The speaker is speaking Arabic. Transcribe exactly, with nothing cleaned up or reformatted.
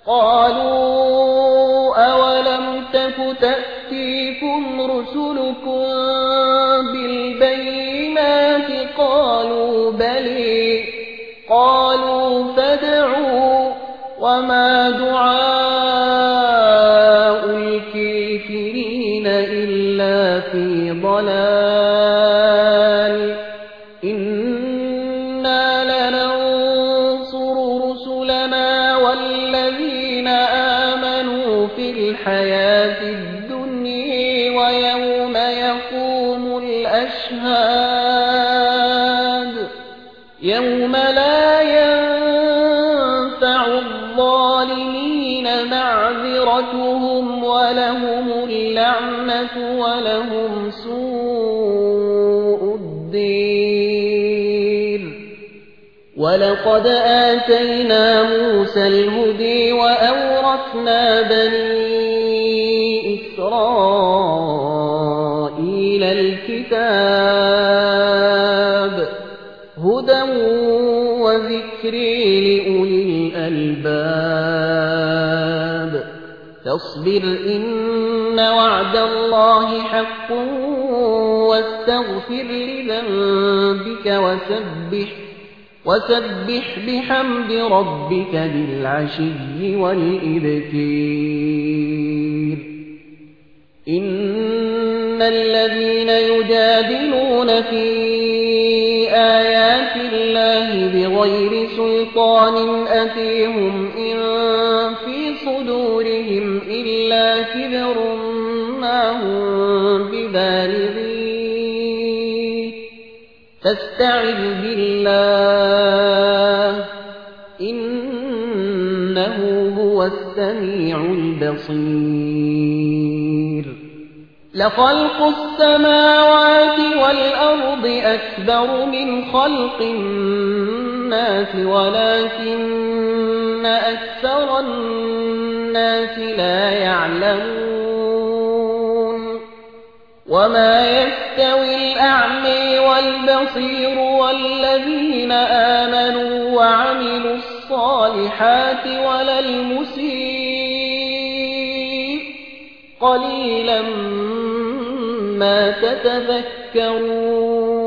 قالوا أولم تك تأتيكم رسلكم بالبينات قالوا بلى قالوا فادعوا وما دعاء الكافرين إلا في ضلال إنا لننصر رسلنا والذين آمنوا في الحياة الدنيا ويوم يقوم الأشهاد يوم لا ينفع الظالمين معذرتهم ولهم اللعنة ولهم سوء الدير ولقد آتينا موسى الهدى وأورثنا بني إسرائيل الكتاب هدى وذكر لأولي الألباب فاصبر إن وعد الله حق واستغفر لذنبك وسبح وسبح بحمد ربك بالعشي والإبكار إن الذين يجادلون في آيات الله بغير سلطان أتيهم إن في صدورهم إلا كبر ما هم ببالغيه فاستعذ بالله إنه هو السميع البصير لخلق السماوات والأرض أكبر من خلق الناس ولكن أكثر الناس لا يعلمون وما يستوي الأعمى والبصير والذين آمنوا وعملوا الصالحات ولا المسيء قليلا ما تتذكرون